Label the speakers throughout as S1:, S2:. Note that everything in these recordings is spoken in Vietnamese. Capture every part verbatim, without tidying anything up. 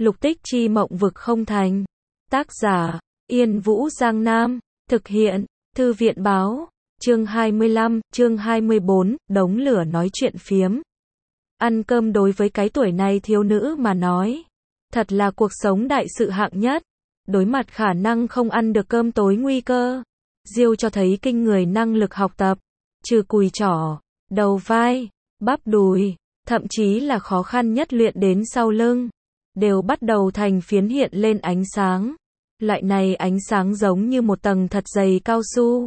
S1: Lục Tích Chi mộng vực không thành. Tác giả, Yên Vũ Giang Nam. Thực hiện, Thư viện Báo. Chương hai mươi lăm, chương hai mươi bốn, đống lửa nói chuyện phiếm. Ăn cơm đối với cái tuổi này thiếu nữ mà nói, thật là cuộc sống đại sự hạng nhất. Đối mặt khả năng không ăn được cơm tối nguy cơ, Diêu cho thấy kinh người năng lực học tập. Trừ cùi chỏ, đầu vai, bắp đùi, thậm chí là khó khăn nhất luyện đến sau lưng, đều bắt đầu thành phiến hiện lên ánh sáng. Loại này ánh sáng giống như một tầng thật dày cao su,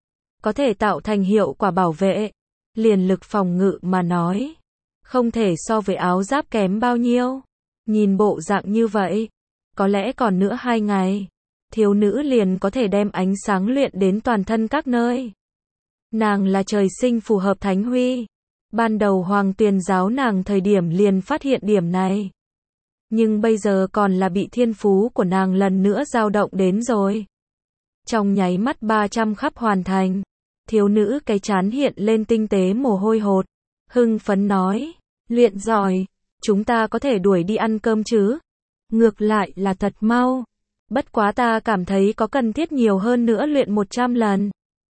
S1: có thể tạo thành hiệu quả bảo vệ. Liền lực phòng ngự mà nói, không thể so với áo giáp kém bao nhiêu. Nhìn bộ dạng như vậy, có lẽ còn nữa hai ngày, thiếu nữ liền có thể đem ánh sáng luyện đến toàn thân các nơi. Nàng là trời sinh phù hợp thánh huy. Ban đầu Hoàng Tuyền giáo nàng thời điểm liền phát hiện điểm này. Nhưng bây giờ còn là bị thiên phú của nàng lần nữa dao động đến rồi. Trong nháy mắt ba trăm khắp hoàn thành, thiếu nữ cái trán hiện lên tinh tế mồ hôi hột, hưng phấn nói, luyện giỏi, chúng ta có thể đuổi đi ăn cơm chứ? Ngược lại là thật mau. Bất quá ta cảm thấy có cần thiết nhiều hơn nữa luyện một trăm lần.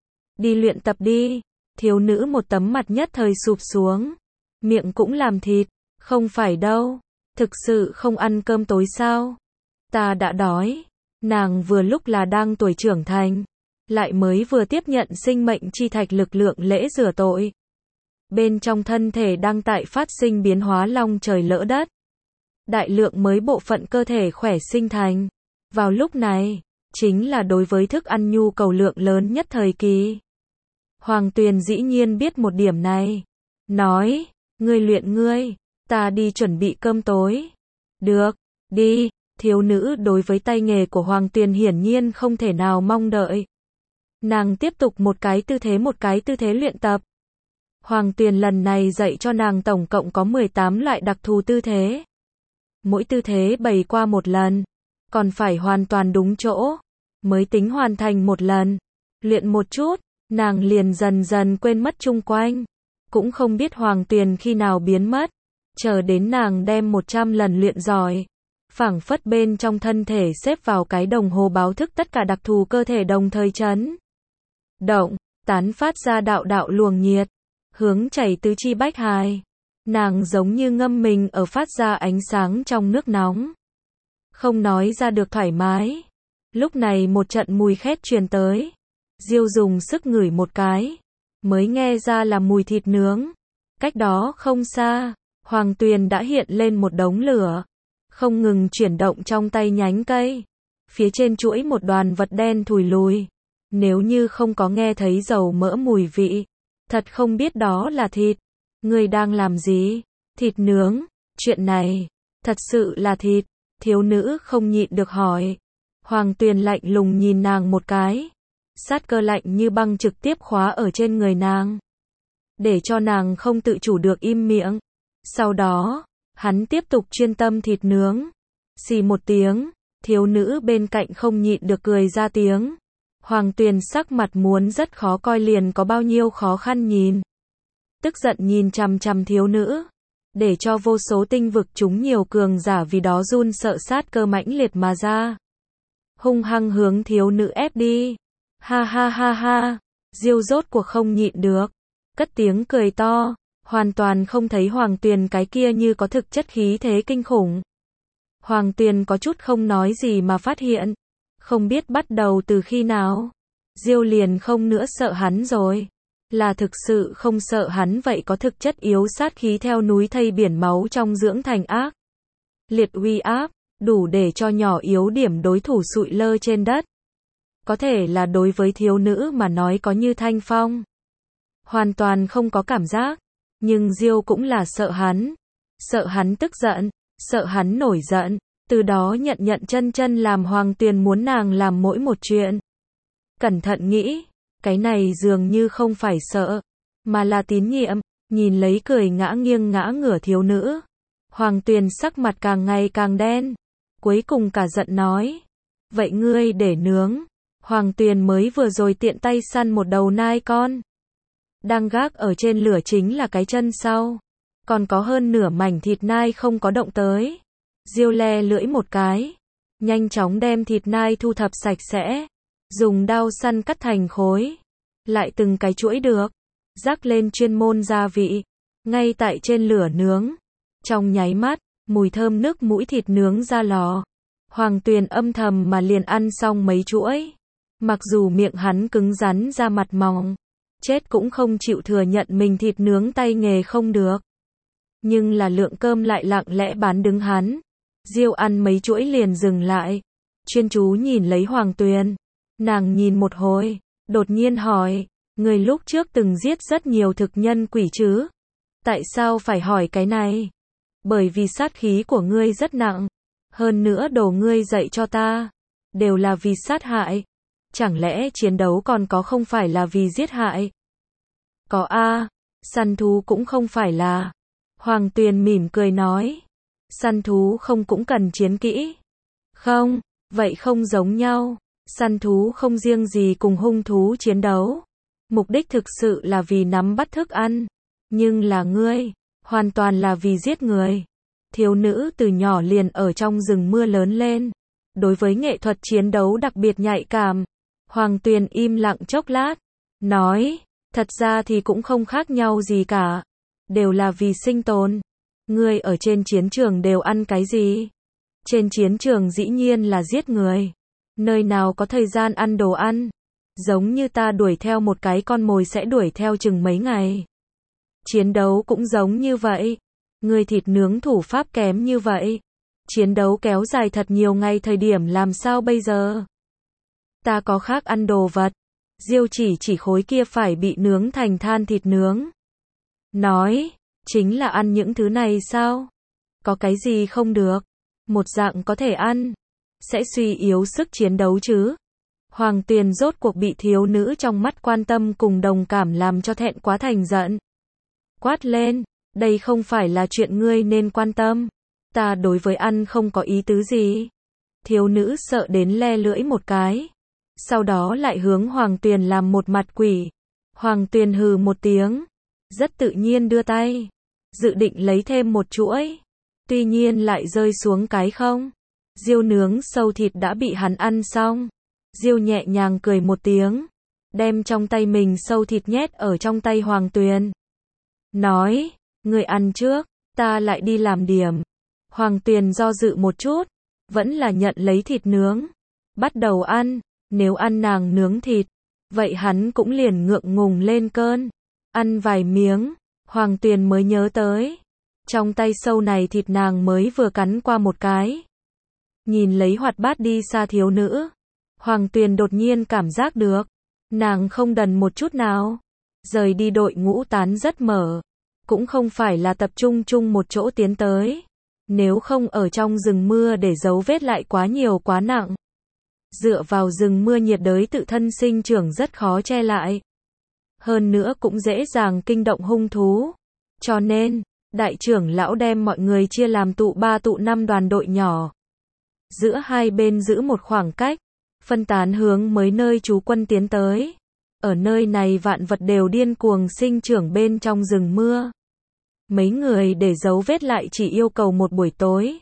S1: Đi luyện tập đi. Thiếu nữ một tấm mặt nhất thời sụp xuống. Miệng cũng làm thịt. Không phải đâu. Thực sự không ăn cơm tối sao? Ta đã đói. Nàng vừa lúc là đang tuổi trưởng thành, lại mới vừa tiếp nhận sinh mệnh chi thạch lực lượng lễ rửa tội. Bên trong thân thể đang tại phát sinh biến hóa long trời lỡ đất. Đại lượng mới bộ phận cơ thể khỏe sinh thành. Vào lúc này, chính là đối với thức ăn nhu cầu lượng lớn nhất thời kỳ. Hoàng Tuyền dĩ nhiên biết một điểm này. Nói, ngươi luyện ngươi, ta đi chuẩn bị cơm tối. Được, đi. Thiếu nữ đối với tay nghề của Hoàng Tuyền hiển nhiên không thể nào mong đợi. Nàng tiếp tục một cái tư thế một cái tư thế luyện tập. Hoàng Tuyền lần này dạy cho nàng tổng cộng có mười tám loại đặc thù tư thế. Mỗi tư thế bày qua một lần, còn phải hoàn toàn đúng chỗ, mới tính hoàn thành một lần. Luyện một chút, nàng liền dần dần quên mất chung quanh. Cũng không biết Hoàng Tuyền khi nào biến mất. Chờ đến nàng đem một trăm lần luyện giỏi, phảng phất bên trong thân thể xếp vào cái đồng hồ báo thức tất cả đặc thù cơ thể đồng thời chấn động, tán phát ra đạo đạo luồng nhiệt, hướng chảy tứ chi bách hài. Nàng giống như ngâm mình ở phát ra ánh sáng trong nước nóng. Không nói ra được thoải mái. Lúc này một trận mùi khét truyền tới. Diêu dùng sức ngửi một cái, mới nghe ra là mùi thịt nướng. Cách đó không xa, Hoàng Tuyền đã hiện lên một đống lửa, không ngừng chuyển động trong tay nhánh cây. Phía trên chuỗi một đoàn vật đen thùi lùi. Nếu như không có nghe thấy dầu mỡ mùi vị, thật không biết đó là thịt. Ngươi đang làm gì? Thịt nướng. Chuyện này, thật sự là thịt. Thiếu nữ không nhịn được hỏi. Hoàng Tuyền lạnh lùng nhìn nàng một cái. Sát cơ lạnh như băng trực tiếp khóa ở trên người nàng, để cho nàng không tự chủ được im miệng. Sau đó, hắn tiếp tục chuyên tâm thịt nướng. Xì một tiếng, thiếu nữ bên cạnh không nhịn được cười ra tiếng. Hoàng Tuyền sắc mặt muốn rất khó coi liền có bao nhiêu khó khăn nhìn. Tức giận nhìn chằm chằm thiếu nữ, để cho vô số tinh vực chúng nhiều cường giả vì đó run sợ sát cơ mãnh liệt mà ra. Hung hăng hướng thiếu nữ ép đi. Ha ha ha ha. Diêu rốt cuộc không nhịn được, cất tiếng cười to, hoàn toàn không thấy Hoàng Tuyền cái kia như có thực chất khí thế kinh khủng. Hoàng Tuyền có chút không nói gì mà phát hiện, không biết bắt đầu từ khi nào, Diêu liền không nữa sợ hắn rồi. Là thực sự không sợ hắn vậy có thực chất yếu sát khí theo núi thây biển máu trong dưỡng thành ác liệt uy áp, đủ để cho nhỏ yếu điểm đối thủ sụi lơ trên đất. Có thể là đối với thiếu nữ mà nói có như thanh phong, hoàn toàn không có cảm giác. Nhưng Diêu cũng là sợ hắn, sợ hắn tức giận, sợ hắn nổi giận, từ đó nhận nhận chân chân làm Hoàng Tuyền muốn nàng làm mỗi một chuyện. Cẩn thận nghĩ, cái này dường như không phải sợ, mà là tín nhiệm. Nhìn lấy cười ngã nghiêng ngã ngửa thiếu nữ, Hoàng Tuyền sắc mặt càng ngày càng đen, cuối cùng cả giận nói, vậy ngươi để nướng. Hoàng Tuyền mới vừa rồi tiện tay săn một đầu nai con, đang gác ở trên lửa chính là cái chân sau, còn có hơn nửa mảnh thịt nai không có động tới. Diêu le lưỡi một cái, nhanh chóng đem thịt nai thu thập sạch sẽ, dùng dao săn cắt thành khối, lại từng cái chuỗi được, rắc lên chuyên môn gia vị, ngay tại trên lửa nướng. Trong nháy mắt, mùi thơm nước mũi thịt nướng ra lò. Hoàng Tuyền âm thầm mà liền ăn xong mấy chuỗi. Mặc dù miệng hắn cứng rắn da mặt mỏng, chết cũng không chịu thừa nhận mình thịt nướng tay nghề không được. Nhưng là lượng cơm lại lặng lẽ bán đứng hắn. Diêu ăn mấy chuỗi liền dừng lại, chuyên chú nhìn lấy Hoàng Tuyền. Nàng nhìn một hồi, đột nhiên hỏi, người lúc trước từng giết rất nhiều thực nhân quỷ chứ? Tại sao phải hỏi cái này? Bởi vì sát khí của ngươi rất nặng, hơn nữa đồ ngươi dạy cho ta, đều là vì sát hại. Chẳng lẽ chiến đấu còn có không phải là vì giết hại? Có a, săn thú cũng không phải là. Hoàng Tuyền mỉm cười nói, săn thú không cũng cần chiến kỹ. Không, vậy không giống nhau. Săn thú không riêng gì cùng hung thú chiến đấu. Mục đích thực sự là vì nắm bắt thức ăn. Nhưng là ngươi, hoàn toàn là vì giết người. Thiếu nữ từ nhỏ liền ở trong rừng mưa lớn lên. Đối với nghệ thuật chiến đấu đặc biệt nhạy cảm. Hoàng Tuyền im lặng chốc lát, nói, thật ra thì cũng không khác nhau gì cả. Đều là vì sinh tồn. Ngươi ở trên chiến trường đều ăn cái gì? Trên chiến trường dĩ nhiên là giết người. Nơi nào có thời gian ăn đồ ăn? Giống như ta đuổi theo một cái con mồi sẽ đuổi theo chừng mấy ngày. Chiến đấu cũng giống như vậy. Người thịt nướng thủ pháp kém như vậy. Chiến đấu kéo dài thật nhiều ngày thời điểm làm sao bây giờ? Ta có khác ăn đồ vật. Diêu chỉ chỉ khối kia phải bị nướng thành than thịt nướng. Nói, chính là ăn những thứ này sao? Có cái gì không được? Một dạng có thể ăn. Sẽ suy yếu sức chiến đấu chứ? Hoàng Tuyền rốt cuộc bị thiếu nữ trong mắt quan tâm cùng đồng cảm làm cho thẹn quá thành giận. Quát lên, đây không phải là chuyện ngươi nên quan tâm. Ta đối với ăn không có ý tứ gì. Thiếu nữ sợ đến le lưỡi một cái. Sau đó lại hướng Hoàng Tuyền làm một mặt quỷ. Hoàng Tuyền hừ một tiếng. Rất tự nhiên đưa tay. Dự định lấy thêm một chuỗi. Tuy nhiên lại rơi xuống cái không. Diêu nướng sâu thịt đã bị hắn ăn xong. Diêu nhẹ nhàng cười một tiếng. Đem trong tay mình sâu thịt nhét ở trong tay Hoàng Tuyền. Nói, người ăn trước, ta lại đi làm điểm. Hoàng Tuyền do dự một chút. Vẫn là nhận lấy thịt nướng. Bắt đầu ăn. Nếu ăn nàng nướng thịt, vậy hắn cũng liền ngượng ngùng lên cơn. Ăn vài miếng, Hoàng Tuyền mới nhớ tới. Trong tay sâu này thịt nàng mới vừa cắn qua một cái. Nhìn lấy hoạt bát đi xa thiếu nữ. Hoàng Tuyền đột nhiên cảm giác được. Nàng không đần một chút nào. Rời đi đội ngũ tán rất mở. Cũng không phải là tập trung chung một chỗ tiến tới. Nếu không ở trong rừng mưa để dấu vết lại quá nhiều quá nặng. Dựa vào rừng mưa nhiệt đới tự thân sinh trưởng rất khó che lại. Hơn nữa cũng dễ dàng kinh động hung thú. Cho nên, đại trưởng lão đem mọi người chia làm tụ ba tụ năm đoàn đội nhỏ. Giữa hai bên giữ một khoảng cách, phân tán hướng mới nơi trú quân tiến tới. Ở nơi này vạn vật đều điên cuồng sinh trưởng bên trong rừng mưa. Mấy người để dấu vết lại chỉ yêu cầu một buổi tối.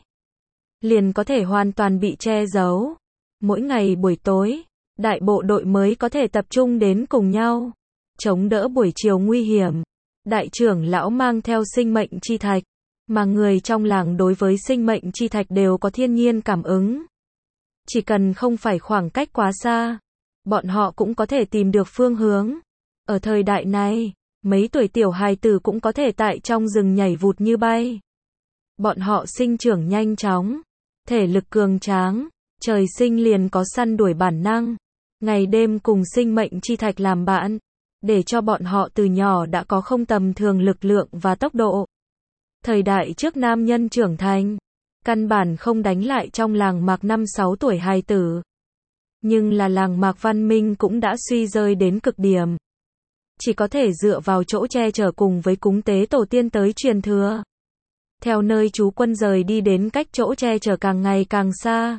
S1: Liền có thể hoàn toàn bị che giấu. Mỗi ngày buổi tối, đại bộ đội mới có thể tập trung đến cùng nhau. Chống đỡ buổi chiều nguy hiểm. Đại trưởng lão mang theo sinh mệnh chi thạch. Mà người trong làng đối với sinh mệnh chi thạch đều có thiên nhiên cảm ứng. Chỉ cần không phải khoảng cách quá xa. Bọn họ cũng có thể tìm được phương hướng. Ở thời đại này, mấy tuổi tiểu hài tử cũng có thể tại trong rừng nhảy vụt như bay. Bọn họ sinh trưởng nhanh chóng. Thể lực cường tráng. Trời sinh liền có săn đuổi bản năng. Ngày đêm cùng sinh mệnh chi thạch làm bạn. Để cho bọn họ từ nhỏ đã có không tầm thường lực lượng và tốc độ. Thời đại trước nam nhân trưởng thành. Căn bản không đánh lại trong làng mạc năm sáu tuổi hài tử. Nhưng là làng mạc văn minh cũng đã suy rơi đến cực điểm. Chỉ có thể dựa vào chỗ che chở cùng với cúng tế tổ tiên tới truyền thừa. Theo nơi trú quân rời đi đến cách chỗ che chở càng ngày càng xa.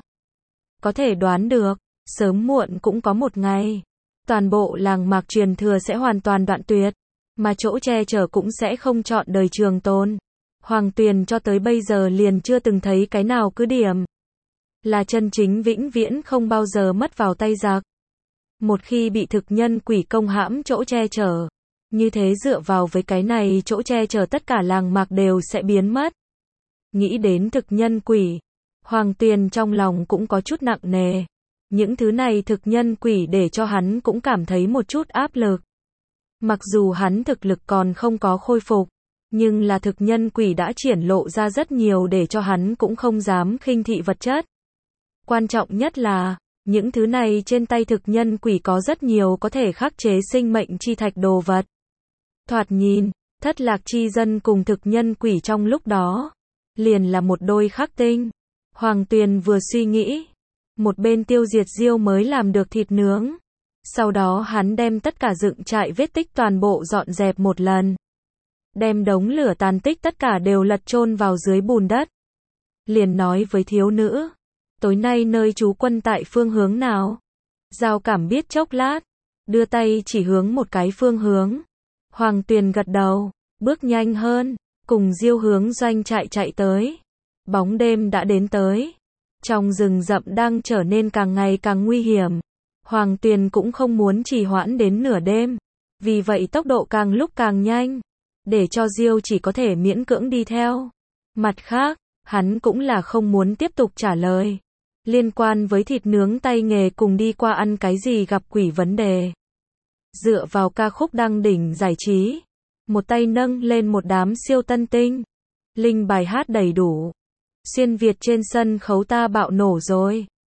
S1: Có thể đoán được, sớm muộn cũng có một ngày. Toàn bộ làng mạc truyền thừa sẽ hoàn toàn đoạn tuyệt. Mà chỗ che chở cũng sẽ không chọn đời trường tồn. Hoàng Tuyền cho tới bây giờ liền chưa từng thấy cái nào cứ điểm là chân chính vĩnh viễn không bao giờ mất vào tay giặc. Một khi bị thực nhân quỷ công hãm chỗ che chở, như thế dựa vào với cái này chỗ che chở tất cả làng mạc đều sẽ biến mất. Nghĩ đến thực nhân quỷ, Hoàng Tuyền trong lòng cũng có chút nặng nề. Những thứ này thực nhân quỷ để cho hắn cũng cảm thấy một chút áp lực. Mặc dù hắn thực lực còn không có khôi phục, nhưng là thực nhân quỷ đã triển lộ ra rất nhiều để cho hắn cũng không dám khinh thị vật chất. Quan trọng nhất là, những thứ này trên tay thực nhân quỷ có rất nhiều có thể khắc chế sinh mệnh chi thạch đồ vật. Thoạt nhìn, thất lạc chi dân cùng thực nhân quỷ trong lúc đó, liền là một đôi khắc tinh. Hoàng Tuyền vừa suy nghĩ, một bên tiêu diệt Diêu mới làm được thịt nướng. Sau đó hắn đem tất cả dựng trại vết tích toàn bộ dọn dẹp một lần. Đem đống lửa tàn tích tất cả đều lật chôn vào dưới bùn đất. Liền nói với thiếu nữ, tối nay nơi trú quân tại phương hướng nào? Giao Cảm biết chốc lát, đưa tay chỉ hướng một cái phương hướng. Hoàng Tuyền gật đầu, bước nhanh hơn, cùng Diêu hướng doanh trại chạy tới. Bóng đêm đã đến tới. Trong rừng rậm đang trở nên càng ngày càng nguy hiểm. Hoàng Tuyền cũng không muốn trì hoãn đến nửa đêm. Vì vậy tốc độ càng lúc càng nhanh. Để cho Diêu chỉ có thể miễn cưỡng đi theo. Mặt khác, hắn cũng là không muốn tiếp tục trả lời. Liên quan với thịt nướng tay nghề cùng đi qua ăn cái gì gặp quỷ vấn đề. Dựa vào ca khúc đăng đỉnh giải trí. Một tay nâng lên một đám siêu tân tinh. Linh bài hát đầy đủ. Xuyên Việt trên sân khấu ta bạo nổ rồi.